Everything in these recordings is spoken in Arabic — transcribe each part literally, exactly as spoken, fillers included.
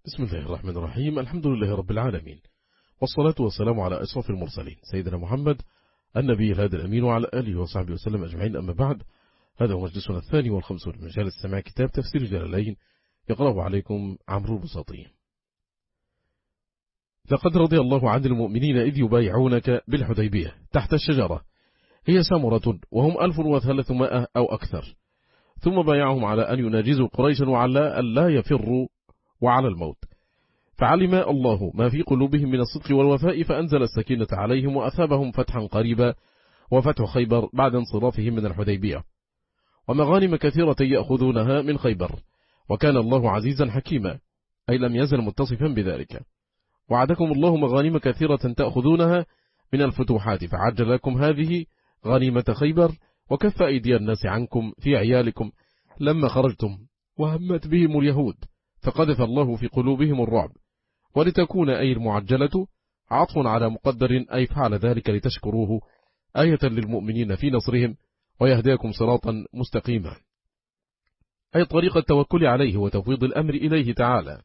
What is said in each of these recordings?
بسم الله الرحمن الرحيم. الحمد لله رب العالمين، والصلاة والسلام على أشرف المرسلين سيدنا محمد النبي الهادي الأمين وعلى آله وصحبه وسلم أجمعين. أما بعد، هذا هو مجلسنا الثاني والخمسون من مجال السماع كتاب تفسير جلالين يقرأه عليكم عمرو البساطي. لقد رضي الله عن المؤمنين إذ يبايعونك بالحديبية تحت الشجرة، هي سمرة وهم ألف وثلاثمائة أو أكثر، ثم بايعهم على أن يناجزوا قريشا وعلى أن لا يفروا وعلى الموت، فعلم الله ما في قلوبهم من الصدق والوفاء فأنزل السكينة عليهم وأثابهم فتحا قريبا، وفتح خيبر بعد انصرافهم من الحديبية، ومغانم كثيرة يأخذونها من خيبر، وكان الله عزيزا حكيما، أي لم يزل متصفا بذلك. وعدكم الله مغانم كثيرة تأخذونها من الفتوحات فعجل لكم هذه غنيمة خيبر، وكف أيدي الناس عنكم في عيالكم لما خرجتم وهمت بهم اليهود، فقذف الله في قلوبهم الرعب، ولتكون أي المعجلة عطف على مقدر، أي فعل ذلك لتشكروه آية للمؤمنين في نصرهم ويهديكم صراطا مستقيما، أي طريق التوكل عليه وتفويض الأمر إليه تعالى.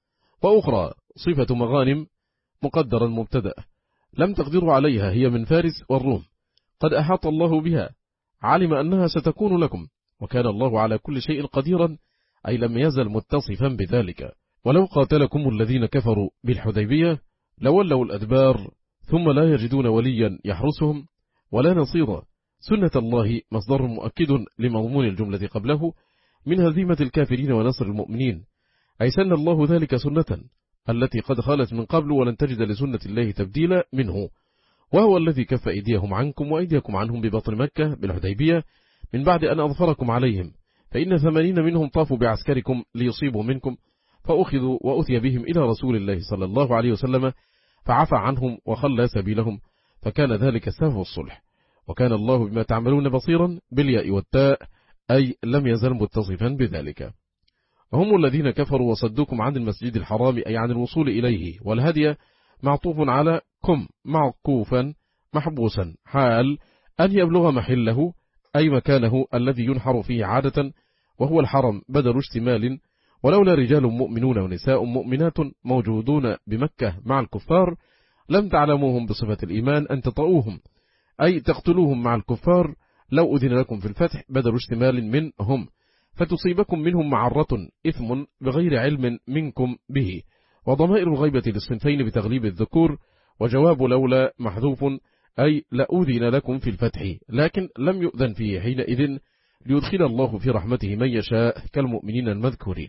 وأخرى صفة مغانم مقدرا مبتدأ لم تقدروا عليها، هي من فارس والروم، قد أحاط الله بها، علم أنها ستكون لكم، وكان الله على كل شيء قديرا، أي لم يزل متصفا بذلك. ولو قاتلكم الذين كفروا بالحديبية لولوا الأدبار ثم لا يجدون وليا يحرسهم ولا نصيرا، سنة الله مصدر مؤكد لمضمون الجملة قبله من هزيمة الكافرين ونصر المؤمنين، أي سن الله ذلك سنة التي قد خالت من قبل ولن تجد لسنة الله تبديلا منه، وهو الذي كف أيديهم عنكم وأيديكم عنهم ببطن مكة بالحديبية من بعد أن أظفركم عليهم، فإن ثمانين منهم طافوا بعسكركم ليصيبوا منكم، فأخذوا وأثي بهم إلى رسول الله صلى الله عليه وسلم فعفى عنهم وخلى سبيلهم، فكان ذلك سبب الصلح، وكان الله بما تعملون بصيرا بالياء والتاء، أي لم يزل متصفا بذلك. هم الذين كفروا وصدوكم عن المسجد الحرام، أي عن الوصول إليه، والهدي معطوف على كم معكوفا محبوسا حال أن يبلغ محله، أي مكانه الذي ينحر فيه عادة، وهو الحرم بدل اشتمال. ولولا رجال مؤمنون ونساء مؤمنات موجودون بمكة مع الكفار لم تعلموهم بصفة الإيمان أن تطؤوهم، أي تقتلوهم مع الكفار لو أذن لكم في الفتح بدل اشتمال منهم، فتصيبكم منهم معرة إثم بغير علم منكم به. وضمائر الغيبة للصنفين بتغليب الذكور، وجواب لولا محذوف، أي لأذن لكم في الفتح لكن لم يؤذن فيه حينئذ، ليدخل الله في رحمته من يشاء كالمؤمنين المذكورين.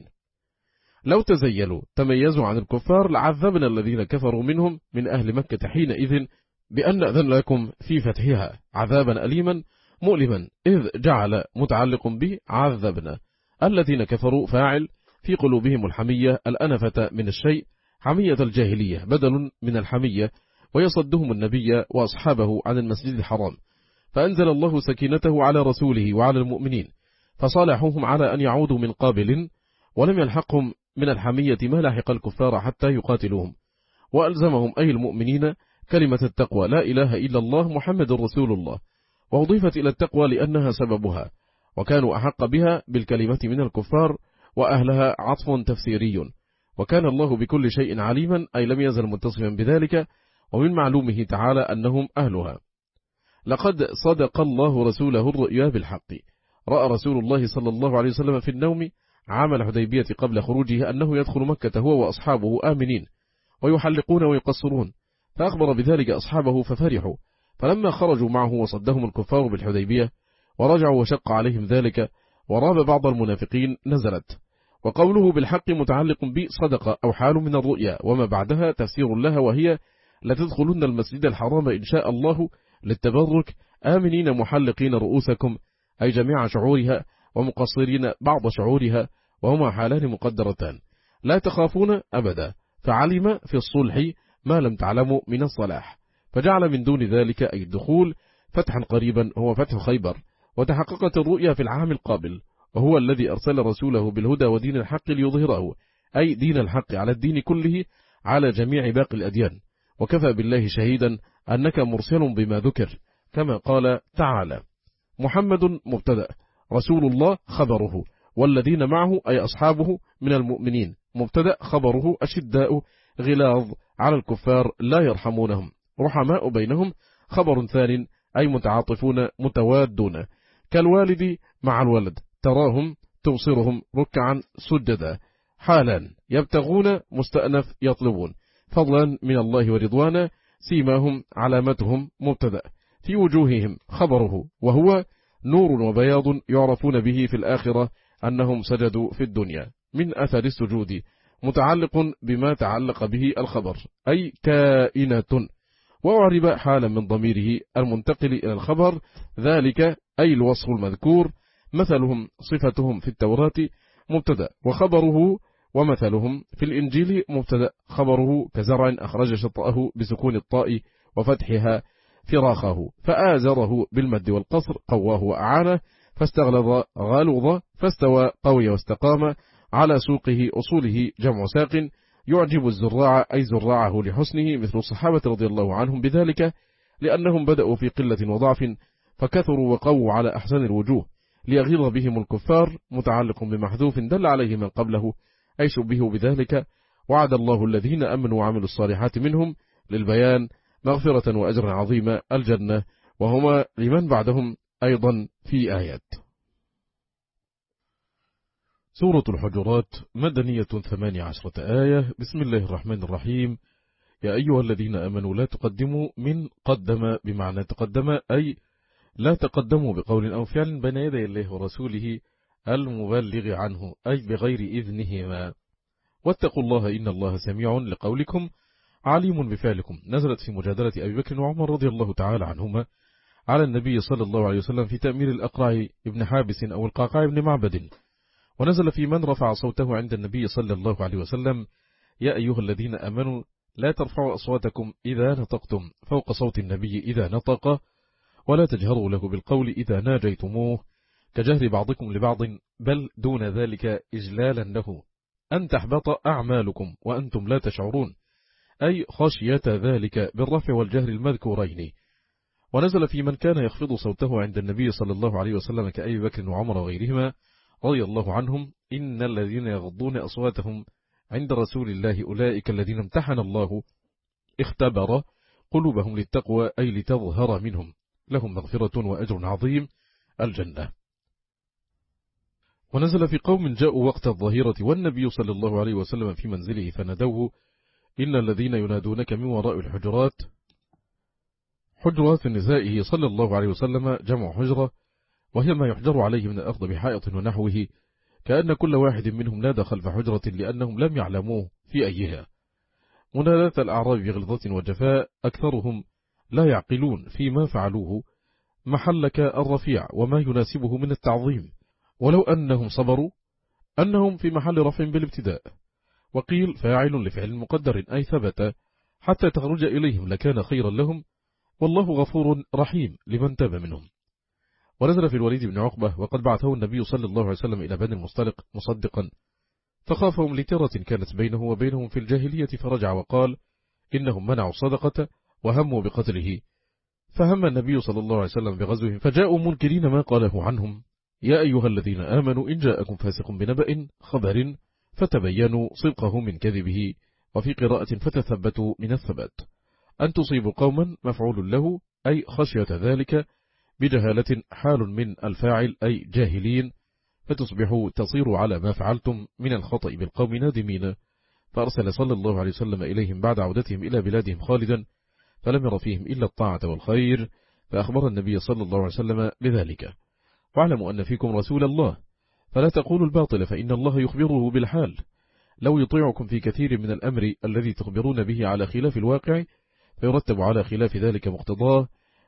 لو تزيلوا تميزوا عن الكفار لعذبنا الذين كفروا منهم من أهل مكة حينئذ بأن أذن لكم في فتحها عذابا أليما مؤلما، إذ جعل متعلق به عذبنا الذين كفروا فاعل في قلوبهم الحمية الأنفة من الشيء، حمية الجاهلية بدل من الحمية، ويصدهم النبي وأصحابه عن المسجد الحرام، فأنزل الله سكينته على رسوله وعلى المؤمنين، فصالحوهم على أن يعودوا من قابل، ولم يلحقهم من الحمية ما لاحق الكفار حتى يقاتلوهم، وألزمهم أي المؤمنين كلمة التقوى لا إله إلا الله محمد رسول الله، وأضيفت إلى التقوى لأنها سببها، وكانوا أحق بها بالكلمة من الكفار، وأهلها عطف تفسيري، وكان الله بكل شيء عليما، أي لم يزل متصفا بذلك، ومن معلومه تعالى أنهم أهلها. لقد صدق الله رسوله الرؤيا بالحق، رأى رسول الله صلى الله عليه وسلم في النوم عام الحديبية قبل خروجه أنه يدخل مكة هو وأصحابه آمنين ويحلقون ويقصرون، فأخبر بذلك أصحابه ففرحوا، فلما خرجوا معه وصدهم الكفار بالحديبية ورجعوا وشق عليهم ذلك وراب بعض المنافقين نزلت. وقوله بالحق متعلق بصدق أو حال من الرؤيا وما بعدها تفسير لها، وهي لتدخلن المسجد الحرام إن شاء الله للتبرك آمنين محلقين رؤوسكم، أي جميع شعورها ومقصرين بعض شعورها، وهما حالان مقدرتان لا تخافون أبدا، فعلم في الصلح ما لم تعلموا من الصلاح، فجعل من دون ذلك أي الدخول فتحا قريبا هو فتح خيبر، وتحققت الرؤيا في العام القابل، وهو الذي أرسل رسوله بالهدى ودين الحق ليظهره، أي دين الحق على الدين كله على جميع باقي الأديان، وكفى بالله شهيدا أنك مرسل بما ذكر، كما قال تعالى: محمد مبتدأ، رسول الله خبره، والذين معه أي أصحابه من المؤمنين. مبتدأ خبره أشداء غلاظ على الكفار لا يرحمونهم رحماء بينهم. خبر ثان أي متعاطفون متوادون كالوالد مع الولد تراهم تبصرهم ركعا سجدا حالا يبتغون مستأنف يطلبون فضلا من الله ورضوانا سيماهم علامتهم. مبتدأ في وجوههم خبره وهو نور وبياض يعرفون به في الآخرة أنهم سجدوا في الدنيا من أثر السجود متعلق بما تعلق به الخبر أي كائنة وأعرب حالا من ضميره المنتقل إلى الخبر ذلك أي الوصف المذكور مثلهم صفتهم في التوراة. مبتدأ وخبره ومثلهم في الإنجيل. مبتدأ خبره كزرع أخرج شطأه بسكون الطاء وفتحها فراخه فآزره بالمد والقصر قواه وأعانه فاستغلظ غلظ فاستوى قوي واستقام على سوقه أصوله جمع ساق يعجب الزراع أي زراعه لحسنه مثل الصحابة رضي الله عنهم بذلك لأنهم بدأوا في قلة وضعف فكثروا وقووا على أحسن الوجوه ليغيظ بهم الكفار متعلق بمحذوف دل عليه من قبله أي شبهوا بذلك. وعد الله الذين أمنوا وعملوا الصالحات منهم للبيان مغفرة وأجر عظيم الجنة وهما لمن بعدهم أيضا في آيات. سورة الحجرات مدنية ثمانية عشرة آية. بسم الله الرحمن الرحيم. يا أيها الذين أمنوا لا تقدموا من قدم بمعنى تقدم أي لا تقدموا بقول أو فعل بين يدي الله ورسوله المبلغ عنه أي بغير إذنهما واتقوا الله إن الله سميع لقولكم عليم بفعلكم. نزلت في مجادلة أبي بكر وعمر رضي الله تعالى عنهما على النبي صلى الله عليه وسلم في تأمير الأقرع ابن حابس أو القعقاع ابن معبد. ونزل في من رفع صوته عند النبي صلى الله عليه وسلم يا أيها الذين أمنوا لا ترفعوا أصواتكم إذا نطقتم فوق صوت النبي إذا نطق ولا تجهروا له بالقول إذا ناجيتموه كجهر بعضكم لبعض بل دون ذلك إجلالا له أن تحبط أعمالكم وأنتم لا تشعرون أي خشية ذلك بالرفع والجهر المذكورين. ونزل في من كان يخفض صوته عند النبي صلى الله عليه وسلم كأبي بكر وعمر وغيرهما رضي الله عنهم إن الذين يغضون أصواتهم عند رسول الله أولئك الذين امتحن الله اختبر قلوبهم للتقوى أي لتظهر منهم لهم مغفرة وأجر عظيم الجنة. ونزل في قوم جاءوا وقت الظهيرة والنبي صلى الله عليه وسلم في منزله فندوه إن الذين ينادونك من وراء الحجرات حجرات نسائه صلى الله عليه وسلم جمع حجرة وهي ما يحجر عليه من الأرض بحائط ونحوه كأن كل واحد منهم نادى خلف حجرة لأنهم لم يعلموه في أيها. منادات الأعراب بغلظة وجفاء أكثرهم لا يعقلون فيما فعلوه محلك الرفيع وما يناسبه من التعظيم ولو أنهم صبروا أنهم في محل رفع بالابتداء وقيل فاعل لفعل مقدر أي ثبت حتى تخرج إليهم لكان خيرا لهم والله غفور رحيم لمن تاب منهم. ونزل في الوليد بن عقبة وقد بعثه النبي صلى الله عليه وسلم إلى بني المصطلق مصدقا فخافهم لترة كانت بينه وبينهم في الجاهلية فرجع وقال إنهم منعوا الصدقة وهموا بقتله فهم النبي صلى الله عليه وسلم بغزوهم فجاءوا منكرين ما قاله عنهم يا أيها الذين آمنوا إن جاءكم فاسق بنبأ خبر فتبينوا صدقه من كذبه وفي قراءة فتثبتوا من الثبات أن تصيبوا قوما مفعول له أي خشية ذلك بجهالة حال من الفاعل أي جاهلين فتصبحوا تصيروا على ما فعلتم من الخطأ بالقوم نادمين. فأرسل صلى الله عليه وسلم إليهم بعد عودتهم إلى بلادهم خالدا فلم ير فيهم إلا الطاعة والخير فأخبر النبي صلى الله عليه وسلم بذلك واعلموا أن فيكم رسول الله فلا تقولوا الباطل فإن الله يخبره بالحال لو يطيعكم في كثير من الأمر الذي تخبرون به على خلاف الواقع فيرتب على خلاف ذلك مقتضاه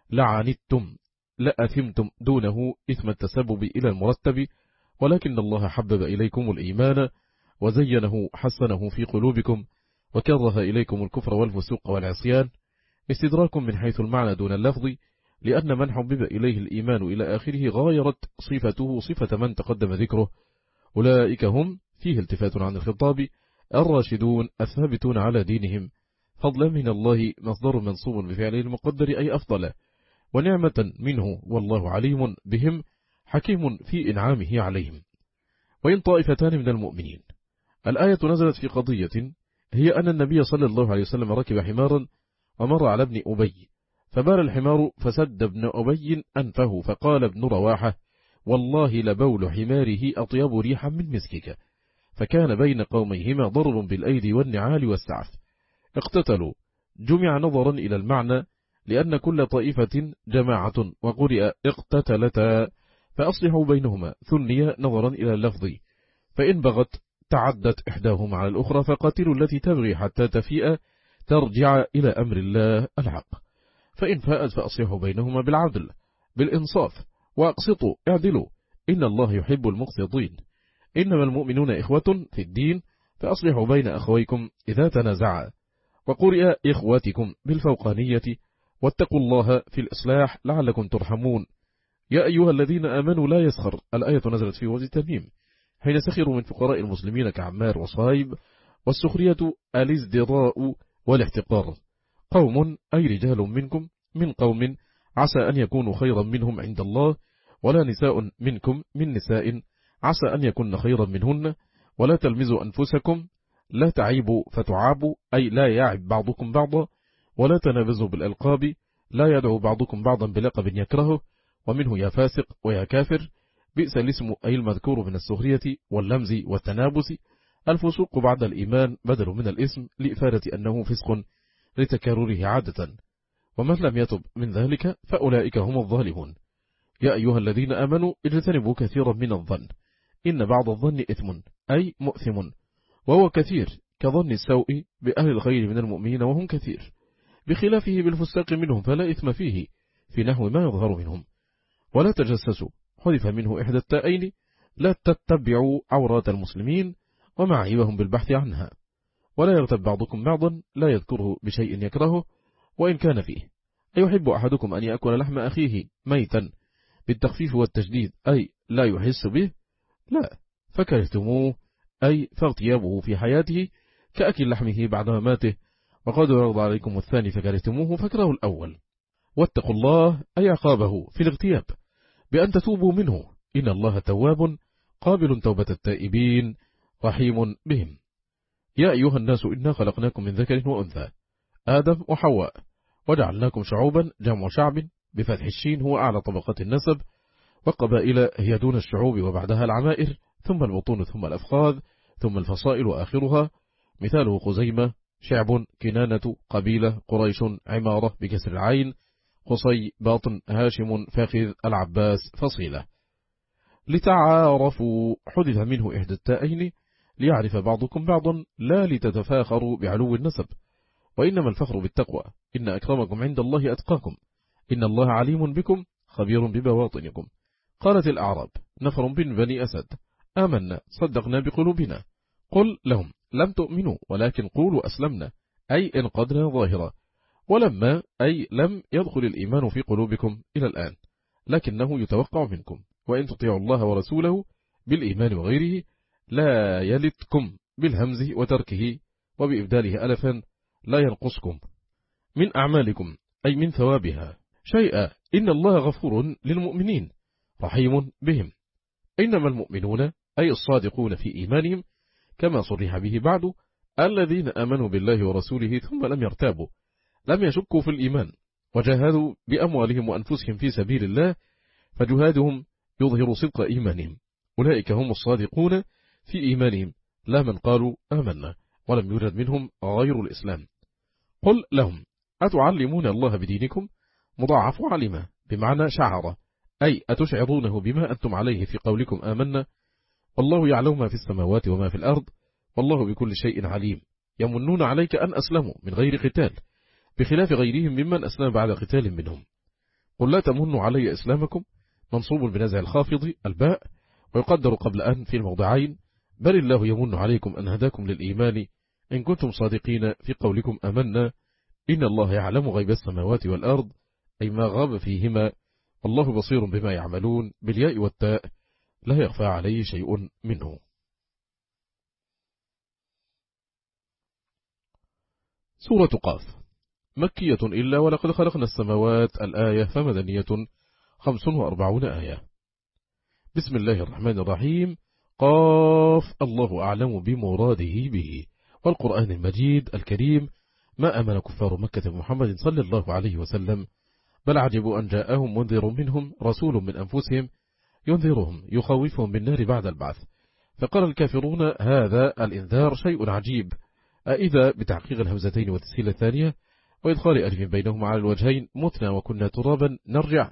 لعنتم لأثمتم دونه إثم التسبب إلى المرتب ولكن الله حبب إليكم الإيمان وزينه حسنه في قلوبكم وكره إليكم الكفر والفسوق والعصيان استدراك من حيث المعنى دون اللفظ لأن من حبب إليه الإيمان إلى آخره غايرت صفته صفة من تقدم ذكره أولئك هم فيه التفات عن الخطاب الراشدون الثابتون على دينهم فضلا من الله مصدر منصوب بفعله المقدر أي أفضل ونعمة منه والله عليم بهم حكيم في إنعامه عليهم. وإن طائفتان من المؤمنين. الآية نزلت في قضية هي أن النبي صلى الله عليه وسلم ركب حمارا ومر على ابن أبي، فبال الحمار فسد ابن أبي أنفه، فقال ابن رواحة: والله لبول حماره أطيب ريحا من مسكك. فكان بين قوميهما ضرب بالأيدي والنعال والسعف، اقتتلوا. جمع نظرا إلى المعنى لأن كل طائفة جماعة، وقرئ اقتتلتا، فأصلحوا بينهما، ثني نظرا إلى اللفظ، فإن بغت تعدت إحداهما على الأخرى فقاتلوا التي تبغي حتى تفيء ترجع إلى أمر الله الحق، فإن فاءت فأصلحوا بينهما بالعدل بالإنصاف، وأقسطوا اعدلوا، إن الله يحب المقسطين. إنما المؤمنون إخوة في الدين، فأصلحوا بين أخويكم إذا تنازعا. وقرئ إخواتكم بالفوقانية، واتقوا الله في الإصلاح لعلكم ترحمون. يا أيها الذين آمنوا لا يسخر. الآية نزلت في وجه تميم حين سخروا من فقراء المسلمين كعمار وصايب، والسخرية الازدراء والاحتقار. قوم أي رجال منكم من قوم عسى أن يكونوا خيرا منهم عند الله، ولا نساء منكم من نساء عسى أن يكون خيرا منهن، ولا تلمزوا أنفسكم، لا تعيبوا فتعابوا، أي لا يعب بعضكم بعضا، ولا تنابزوا بالألقاب، لا يدعو بعضكم بعضا بلقب يكرهه، ومنه يا فاسق ويا كافر. بئس الاسم أي المذكور من السخرية واللمز والتنابس. الفسوق بعد الإيمان بدل من الاسم لإفادة أنه فسق لتكرره عادة، ومن لم يتب من ذلك فأولئك هم الظالمون. يا أيها الذين آمنوا اجتنبوا كثيرا من الظن، إن بعض الظن إثم أي مؤثم، وهو كثير كظن السوء بأهل الخير من المؤمنين وهم كثير، بخلافه بالفساق منهم فلا إثم فيه في نحو ما يظهر منهم. ولا تجسسوا، حذف منه إحدى التائين، لا تتبعوا عورات المسلمين ومعايبهم بالبحث عنها. ولا يغتب بعضكم بعضا، لا يذكره بشيء يكرهه وإن كان فيه. أيحب أحدكم أن يأكل لحم أخيه ميتا بالتخفيف والتشديد، أي لا يحس به؟ لا، فكرهتموه، أي فاغتيابه في حياته كأكل لحمه بعد مماته، وقد يرضى عليكم الثاني فكرهتموه فكرهوا الأول. واتقوا الله، أي عقابه في الاغتياب بأن تتوبوا منه، إن الله تواب قابل توبة التائبين رحيم بهم. يا أيها الناس إنا خلقناكم من ذكر وأنثى، آدم وحواء، وجعلناكم شعوبا جمع شعب بفتح الشين هو أعلى طبقات النسب، وقبائل هي دون الشعوب وبعدها العمائر، ثم البطون ثم الأفخاذ ثم الفصائل وآخرها. مثاله خزيمة شعب، كنانة قبيلة، قريش عمارة بكسر العين، قصي باطن، هاشم فاخذ، العباس فصيلة. لتعارفوا، حدث منه إحدى التائين ليعرف بعضكم بعضا، لا لتتفاخروا بعلو النسب، وإنما الفخر بالتقوى، إن أكرمكم عند الله أتقاكم، إن الله عليم بكم خبير ببواطنكم. قالت الأعراب نفر من بني أسد آمنا صدقنا بقلوبنا، قل لهم لم تؤمنوا ولكن قولوا أسلمنا، أي انقدنا ظاهرا، ولما أي لم يدخل الإيمان في قلوبكم إلى الآن، لكنه يتوقع منكم، وإن تطيعوا الله ورسوله بالإيمان وغيره لا يلتكم بالهمز وتركه وبإبداله ألفا، لا ينقصكم من أعمالكم أي من ثوابها شيئا، إن الله غفور للمؤمنين رحيم بهم. إنما المؤمنون أي الصادقون في إيمانهم، كما صرح به بعد، الذين آمنوا بالله ورسوله ثم لم يرتابوا، لم يشكوا في الإيمان، وجاهدوا بأموالهم وأنفسهم في سبيل الله، فجهادهم يظهر صدق إيمانهم. أولئك هم الصادقون في إيمانهم، لا من قالوا آمنا ولم يوجد منهم غير الإسلام. قل لهم أتعلمون الله بدينكم، مضاعف علمه بمعنى شعر، أي أتشعرونه بما أنتم عليه في قولكم آمنا، والله يعلم ما في السماوات وما في الأرض، والله بكل شيء عليم. يمنون عليك أن أسلموا من غير قتال، بخلاف غيرهم ممن أسلم بعد قتال منهم. قل لا تمنوا علي إسلامكم، منصوب بنزع الخافض الباء، ويقدر قبل أن في الموضعين، بل الله يمن عليكم أن هداكم للإيمان إن كنتم صادقين في قولكم آمنا، إن الله يعلم غيب السماوات والأرض، أي ما غاب فيهما، والله بصير بما يعملون بالياء والتاء، لا يخفى عليه شيء منه. سورة قاف مكية إلا ولقد خلقنا السماوات الآية، فمدنية خمس وأربعون آية. بسم الله الرحمن الرحيم. قاف الله أعلم بمراده به. والقرآن المجيد الكريم ما أمن كفار مكة بمحمد صلى الله عليه وسلم، بل عجبوا أن جاءهم منذر منهم رسول من أنفسهم ينذرهم يخوفهم بالنار بعد البعث. فقال الكافرون هذا الإنذار شيء عجيب، أإذا بتحقيق الهمزتين وتسهيل الثانية وإدخال ألف بينهما على الوجهين متنا وكنا ترابا نرجع،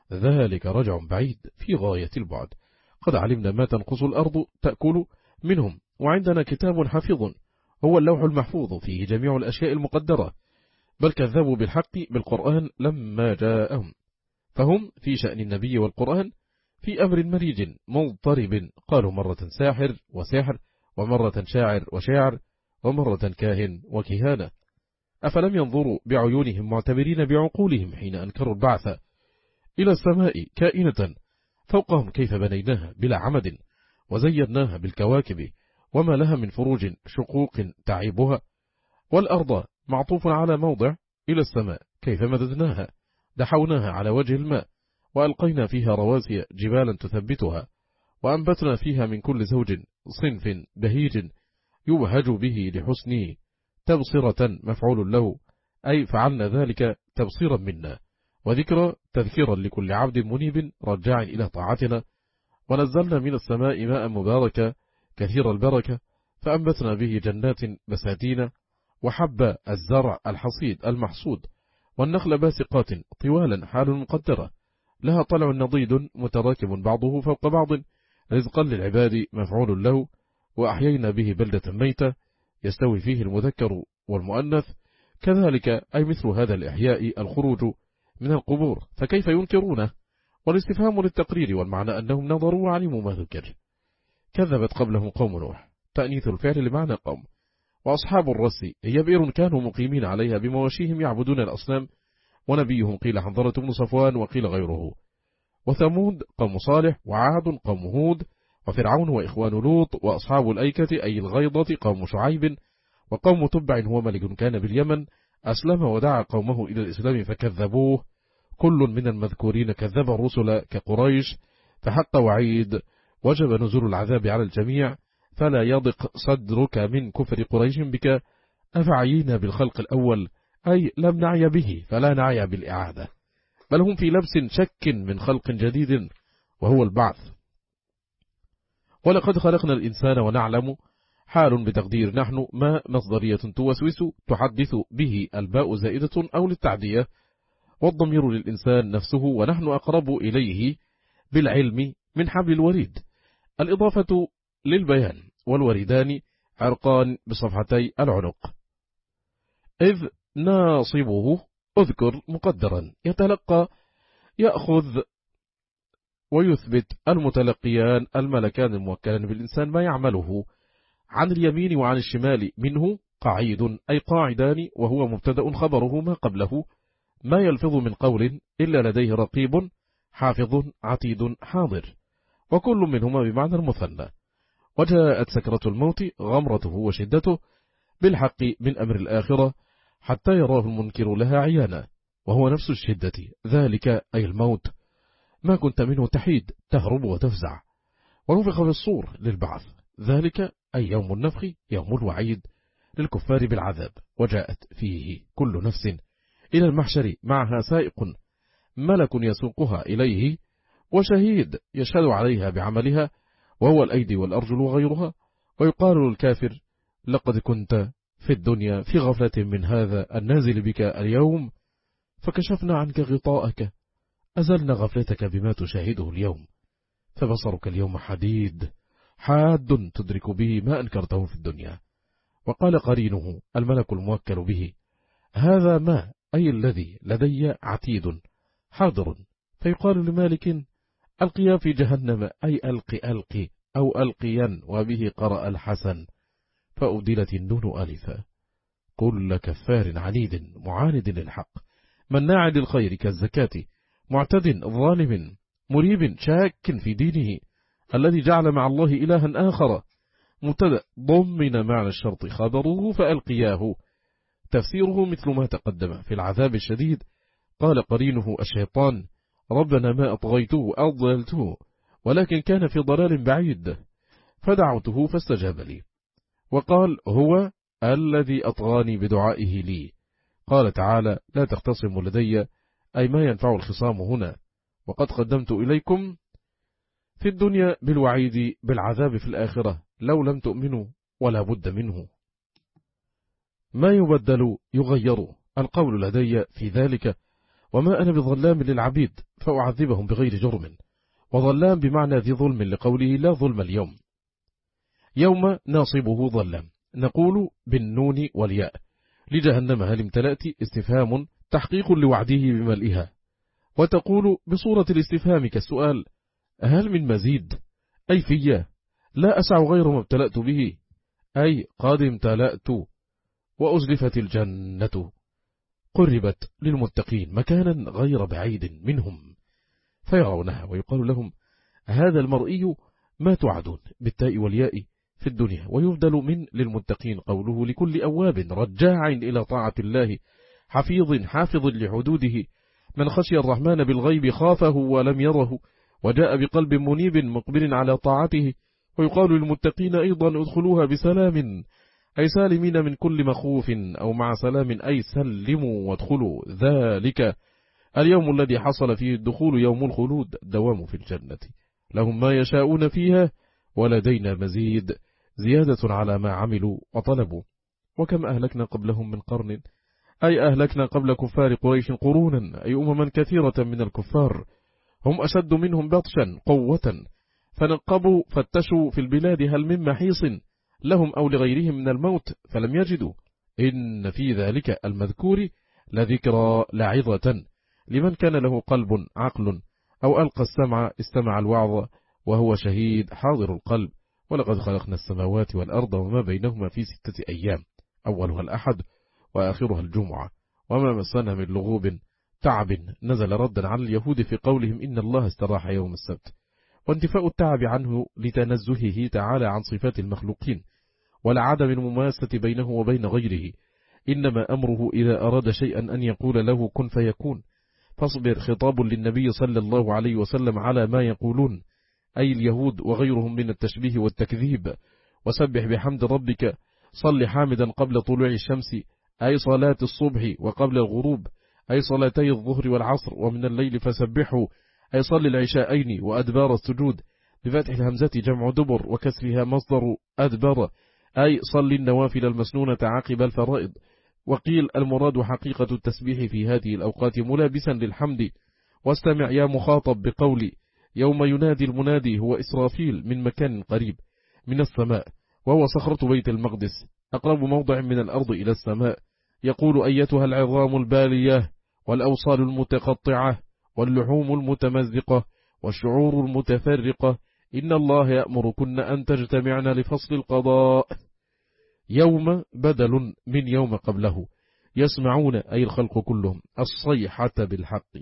ذلك رجع بعيد في غاية البعد. قد علمنا ما تنقص الأرض تأكل منهم، وعندنا كتاب حفظ هو اللوح المحفوظ فيه جميع الأشياء المقدرة. بل كذبوا بالحق بالقرآن لما جاءهم، فهم في شأن النبي والقرآن في أمر مريج مضطرب، قالوا مرة ساحر وسحر، ومرة شاعر وشاعر، ومرة كاهن وكهانة. أفلم ينظروا بعيونهم معتبرين بعقولهم حين أنكروا البعث إلى السماء كائنة فوقهم كيف بنيناها بلا عمد وزيناها بالكواكب وما لها من فروج شقوق تعيبها، والأرض معطوف على موضع إلى السماء كيف مددناها دحوناها على وجه الماء وألقينا فيها رواسي جبالا تثبتها وأنبتنا فيها من كل زوج صنف بهيج يبهج به لحسنه تبصرة مفعول له، أي فعلنا ذلك تبصيرا منا وذكرى تذكيرا لكل عبد منيب رجاع إلى طاعتنا. ونزلنا من السماء ماء مباركا كثير البركة فأنبتنا به جنات بساتين وحب الزرع الحصيد المحصود والنخل باسقات طوالا حال مقدرة لها طلع نضيد متراكب بعضه فوق بعض رزقا للعباد مفعول له. وأحيينا به بلدة ميتة يستوي فيه المذكر والمؤنث، كذلك أي مثل هذا الإحياء الخروج من القبور، فكيف ينكرونه؟ والاستفهام للتقرير والمعنى أنهم نظروا وعلموا ما ذكر. كذبت قبلهم قوم نوح، تأنيث الفعل لمعنى قوم. وأصحاب الرس هي بئر كانوا مقيمين عليها بمواشيهم يعبدون الأصنام، ونبيهم قيل حنظلة بن صفوان وقيل غيره. وثمود قوم صالح، وعاد قوم هود، وفرعون وإخوان لوط، وأصحاب الأيكة أي الغيضة قوم شعيب، وقوم تبع هو ملك كان باليمن أسلم ودعا قومه إلى الإسلام فكذبوه. كل من المذكورين كذب الرسل كقريش، فحق وعيد وجب نزول العذاب على الجميع، فلا يضق صدرك من كفر قريش بك. أفعينا بالخلق الأول أي لم نعي به فلا نعي بالإعادة، بل هم في لبس شك من خلق جديد وهو البعث. ولقد خلقنا الإنسان ونعلم حال بتقدير نحن ما مصدرية توسوس تحدث به الباء زائدة أو للتعدية، والضمير للإنسان نفسه ونحن أقرب إليه بالعلم من حبل الوريد. الإضافة للبيان، والوردان عرقان بصفحتي العنق. إذ ناصبه أذكر مقدرا يتلقى يأخذ ويثبت المتلقيان الملكان الموكلان بالإنسان ما يعمله عن اليمين وعن الشمال منه قعيد أي قاعدان، وهو مبتدأ خبره ما قبله ما يلفظ من قول إلا لديه رقيب حافظ عتيد حاضر، وكل منهما بمعنى المثنى. وجاءت سكرة الموت غمرته وشدته بالحق من أمر الآخرة حتى يراه المنكر لها عيانا، وهو نفس الشدة ذلك أي الموت ما كنت منه تحيد تهرب وتفزع. ونفخ في الصور للبعث، ذلك أي يوم النفخ يوم الوعيد للكفار بالعذاب، وجاءت فيه كل نفس إلى المحشر معها سائق ملك يسوقها إليه وشهيد يشهد عليها بعملها وهو الأيدي والأرجل وغيرها. ويقال للكافر لقد كنت في الدنيا في غفلة من هذا النازل بك اليوم فكشفنا عنك غطاءك أزلنا غفلتك بما تشاهده اليوم، فبصرك اليوم حديد حاد تدرك به ما أنكرته في الدنيا. وقال قرينه الملك الموكل به هذا ما أي الذي لدي عتيد حاضر، فيقال لمالك ألقيا في جهنم أي ألقي ألقي أو ألقيا، وبه قرأ الحسن فأبدلت النون ألفا. كل كفار عنيد معاند للحق مناع للخير كالزكاة معتد ظالم مريب شاك في دينه الذي جعل مع الله إلها آخر. مبتدأ ضمن معنى الشرط خبره فألقياه، تفسيره مثل ما تقدم في العذاب الشديد. قال قرينه الشيطان ربنا ما أطغيته أضللته ولكن كان في ضلال بعيد، فدعوته فاستجاب لي، وقال هو الذي أطغاني بدعائه لي. قال تعالى لا تختصموا لدي، أي ما ينفع الخصام هنا، وقد قدمت إليكم في الدنيا بالوعيد بالعذاب في الآخرة لو لم تؤمنوا ولا بد منه. ما يبدل يغير القول لدي في ذلك، وما أنا بظلام للعبيد فأعذبهم بغير جرم، وظلام بمعنى ذي ظلم لقوله لا ظلم اليوم. يوم ناصبه ظلام، نقول بالنون والياء لجهنم هل امتلأت استفهام تحقيق لوعده بملئها، وتقول بصورة الاستفهام كالسؤال هل من مزيد، أي فيا لا أسع غير ما ابتلأت به، أي قد امتلأت. وأزلفت الجنة قربت للمتقين مكانا غير بعيد منهم فيرونها، ويقال لهم هذا المرئي ما توعدون بالتاء والياء في الدنيا. ويبدل من للمتقين قوله لكل أواب رجاع إلى طاعة الله حفيظ حافظ لحدوده من خشي الرحمن بالغيب خافه ولم يره وجاء بقلب منيب مقبل على طاعته. ويقال للمتقين أيضا ادخلوها بسلام، أي سالمين من كل مخوف، أو مع سلام أي سلموا وادخلوا. ذلك اليوم الذي حصل فيه الدخول يوم الخلود دوام في الجنة، لهم ما يشاءون فيها ولدينا مزيد، زيادة على ما عملوا وطلبوا. وكم أهلكنا قبلهم من قرن، أي أهلكنا قبل كفار قريش قرونا، أي أمما كثيرة من الكفار هم أشد منهم بطشا قوة، فنقبوا فتشوا في البلاد هل من محيص لهم أو لغيرهم من الموت فلم يجدوا. إن في ذلك المذكور لذكرى لعظة لمن كان له قلب عقل أو ألقى السمع استمع الوعظ وهو شهيد حاضر القلب. ولقد خلقنا السماوات والأرض وما بينهما في ستة أيام أولها الأحد وآخرها الجمعة وما مسنا من لغوب تعب نزل ردا على اليهود في قولهم إن الله استراح يوم السبت، وانتفاء التعب عنه لتنزهه تعالى عن صفات المخلوقين ولعدم المماسة بينه وبين غيره، إنما أمره إذا أراد شيئا أن يقول له كن فيكون. فاصبر خطاب للنبي صلى الله عليه وسلم على ما يقولون أي اليهود وغيرهم من التشبيه والتكذيب، وسبح بحمد ربك صل حامدا قبل طلوع الشمس أي صلاة الصبح وقبل الغروب أي صلاتي الظهر والعصر، ومن الليل فسبحه أي صل العشاءين وأدبار السجود، بفتح الهمزة جمع دبر وكسرها مصدر أدبر أي صل النوافل المسنونة عقب الفرائض. وقيل المراد حقيقة التسبيح في هذه الأوقات ملابسا للحمد. واستمع يا مخاطب بقول يوم ينادي المنادي هو إسرافيل من مكان قريب من السماء، وهو صخرة بيت المقدس أقرب موضع من الأرض إلى السماء، يقول أيتها العظام البالية والأوصال المتقطعة واللحوم المتمزقة والشعور المتفرقة إن الله يأمركن أن تجتمعن لفصل القضاء. يوم بدل من يوم قبله، يسمعون أي الخلق كلهم الصيحة بالحق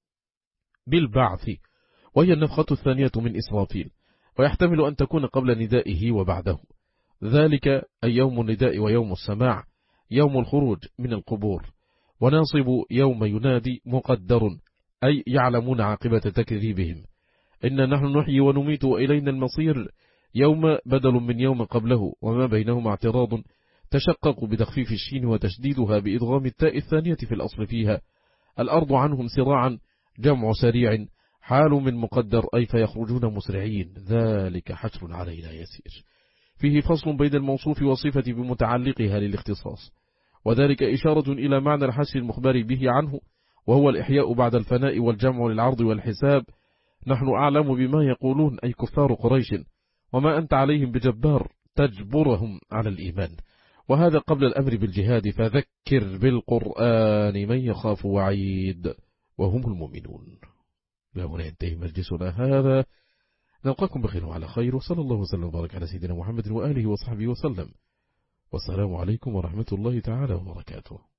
بالبعث، وهي النفخة الثانية من إسرافيل، ويحتمل أن تكون قبل ندائه وبعده. ذلك أي يوم النداء ويوم السماع يوم الخروج من القبور. وناصب يوم ينادي مقدر أي يعلمون عاقبة تكذيبهم. إن نحن نحيي ونميت وإلينا المصير يوم بدل من يوم قبله، وما بينهما اعتراض تشقق بتخفيف الشين وتشديدها بإدغام التاء الثانية في الأصل فيها. الأرض عنهم سراعا جمع سريع حال من مقدر أي فيخرجون مسرعين، ذلك حشر علينا يسير. فيه فصل بين الموصوف والصفة بمتعلقها للاختصاص، وذلك إشارة إلى معنى الحشر المخبر به عنه، وهو الإحياء بعد الفناء والجمع للعرض والحساب. نحن أعلم بما يقولون أي كفار قريش، وما أنت عليهم بجبار تجبرهم على الإيمان، وهذا قبل الأمر بالجهاد. فذكر بالقرآن من يخاف وعيد وهم المؤمنون. لا ينتهي مجلسنا هذا، نلقاكم بخير وعلى خير، وصلى الله وسلم وبارك على سيدنا محمد وآله وصحبه وسلم، والسلام عليكم ورحمة الله تعالى وبركاته.